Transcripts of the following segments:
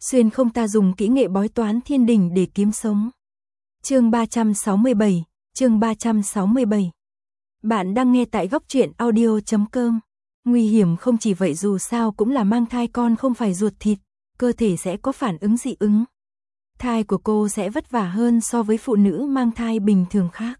xuyên không ta dùng kỹ nghệ bói toán thiên đình để kiếm sống. Chương 367. Bạn đang nghe tại góc truyện audio.com. Nguy hiểm không chỉ vậy, dù sao cũng là mang thai, con không phải ruột thịt, cơ thể sẽ có phản ứng dị ứng. Thai của cô sẽ vất vả hơn so với phụ nữ mang thai bình thường khác.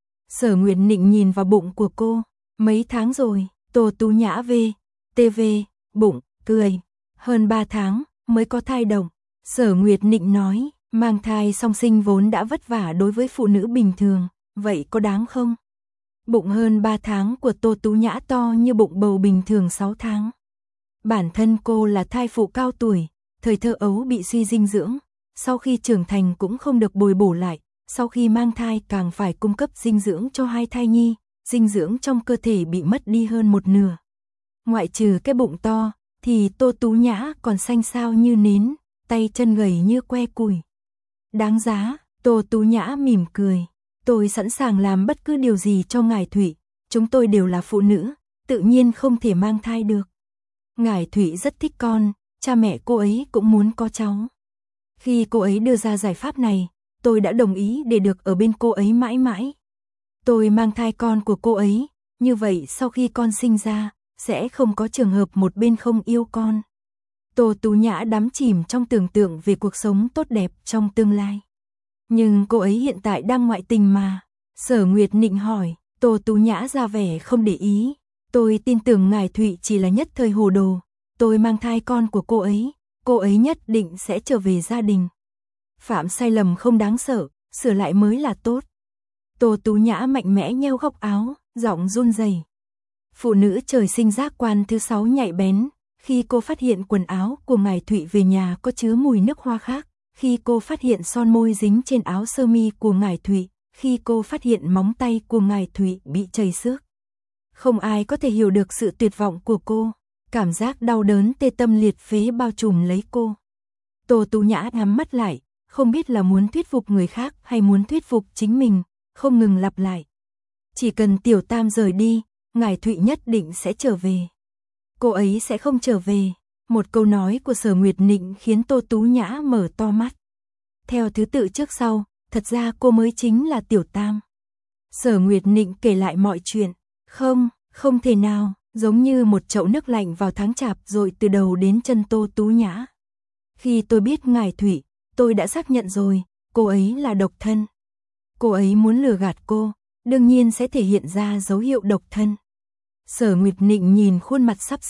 Sở Nguyệt Nịnh nhìn vào bụng của cô. Mấy tháng rồi? Tô Tú Nhã TV, bụng, cười. Hơn 3 tháng mới có thai đồng. Sở Nguyệt Nịnh nói, mang thai song sinh vốn đã vất vả đối với phụ nữ bình thường, vậy có đáng không? Bụng hơn 3 tháng của Tô Tú Nhã to như bụng bầu bình thường 6 tháng. Bản thân cô là thai phụ cao tuổi, thời thơ ấu bị suy dinh dưỡng, sau khi trưởng thành cũng không được bồi bổ lại, sau khi mang thai càng phải cung cấp dinh dưỡng cho hai thai nhi, dinh dưỡng trong cơ thể bị mất đi hơn một nửa. Ngoại trừ cái bụng to, thì Tô Tú Nhã còn xanh xao như nến, tay chân gầy như que củi. Đáng giá, Tô Tú Nhã mỉm cười. Tôi sẵn sàng làm bất cứ điều gì cho ngài Thụy, chúng tôi đều là phụ nữ, tự nhiên không thể mang thai được. Ngài Thụy rất thích con, cha mẹ cô ấy cũng muốn có cháu. Khi cô ấy đưa ra giải pháp này, tôi đã đồng ý để được ở bên cô ấy mãi mãi. Tôi mang thai con của cô ấy, như vậy sau khi con sinh ra, sẽ không có trường hợp một bên không yêu con. Tô Tú Nhã đắm chìm trong tưởng tượng về cuộc sống tốt đẹp trong tương lai. Nhưng cô ấy hiện tại đang ngoại tình mà. Sở Nguyệt Nịnh hỏi. Tô Tú Nhã ra vẻ không để ý. Tôi tin tưởng ngài Thụy chỉ là nhất thời hồ đồ. Tôi mang thai con của cô ấy nhất định sẽ trở về gia đình. Phạm sai lầm không đáng sợ, sửa lại mới là tốt. Tô Tú Nhã mạnh mẽ nheo góc áo, giọng run rẩy. Phụ nữ trời sinh giác quan thứ 6 nhạy bén. Khi cô phát hiện quần áo của ngài Thụy về nhà có chứa mùi nước hoa khác, khi cô phát hiện son môi dính trên áo sơ mi của ngài Thụy, khi cô phát hiện móng tay của ngài Thụy bị chảy xước. Không ai có thể hiểu được sự tuyệt vọng của cô, cảm giác đau đớn tê tâm liệt phế bao trùm lấy cô. Tô Tú Nhã nhắm mắt lại, không biết là muốn thuyết phục người khác hay muốn thuyết phục chính mình, không ngừng lặp lại. Chỉ cần Tiểu Tam rời đi, ngài Thụy nhất định sẽ trở về. Cô ấy sẽ không trở về. Một câu nói của Sở Nguyệt Nịnh khiến Tô Tú Nhã mở to mắt. Theo thứ tự trước sau, thật ra cô mới chính là Tiểu Tam. Sở Nguyệt Nịnh kể lại mọi chuyện. Không thể nào, giống như một chậu nước lạnh vào tháng chạp rồi từ đầu đến chân Tô Tú Nhã. Khi tôi biết ngài Thụy, tôi đã xác nhận rồi, cô ấy là độc thân. Cô ấy muốn lừa gạt cô, đương nhiên sẽ thể hiện ra dấu hiệu độc thân. Sở Nguyệt Nịnh nhìn khuôn mặt sắp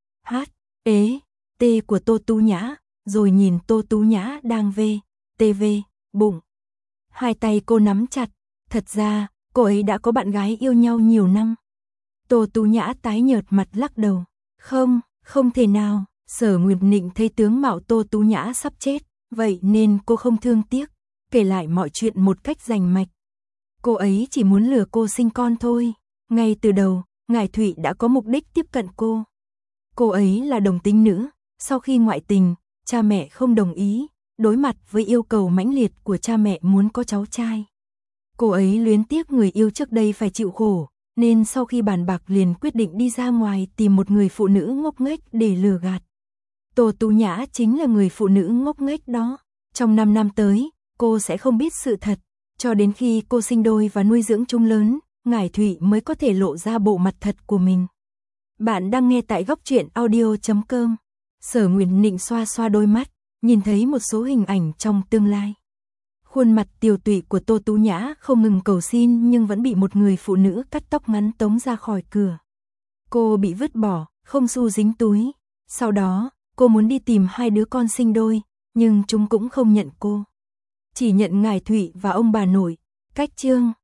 T của Tô Tú Nhã, rồi nhìn Tô Tú Nhã đang TV, bụng. Hai tay cô nắm chặt, thật ra, cô ấy đã có bạn gái yêu nhau nhiều năm. Tô Tú Nhã tái nhợt mặt lắc đầu. Không thể nào, Sở Nguyệt Nịnh thấy tướng mạo Tô Tú Nhã sắp chết, vậy nên cô không thương tiếc, kể lại mọi chuyện một cách rành mạch. Cô ấy chỉ muốn lừa cô sinh con thôi, ngay từ đầu. Ngài Thụy đã có mục đích tiếp cận cô. Cô ấy là đồng tính nữ, sau khi ngoại tình, cha mẹ không đồng ý, đối mặt với yêu cầu mãnh liệt của cha mẹ muốn có cháu trai. Cô ấy luyến tiếc người yêu trước đây phải chịu khổ, nên sau khi bàn bạc liền quyết định đi ra ngoài tìm một người phụ nữ ngốc nghếch để lừa gạt. Tô Tú Nhã chính là người phụ nữ ngốc nghếch đó. Trong 5 năm tới, cô sẽ không biết sự thật, cho đến khi cô sinh đôi và nuôi dưỡng chúng lớn, ngài Thụy mới có thể lộ ra bộ mặt thật của mình. Bạn đang nghe tại góc truyện audio.com. Sở Nguyệt Nịnh xoa xoa đôi mắt, nhìn thấy một số hình ảnh trong tương lai. Khuôn mặt tiều tụy của Tô Tú Nhã không ngừng cầu xin nhưng vẫn bị một người phụ nữ cắt tóc ngắn tống ra khỏi cửa. Cô bị vứt bỏ, không xu dính túi. Sau đó, cô muốn đi tìm 2 đứa con sinh đôi, nhưng chúng cũng không nhận cô. Chỉ nhận ngài Thụy và ông bà nội. Cách chương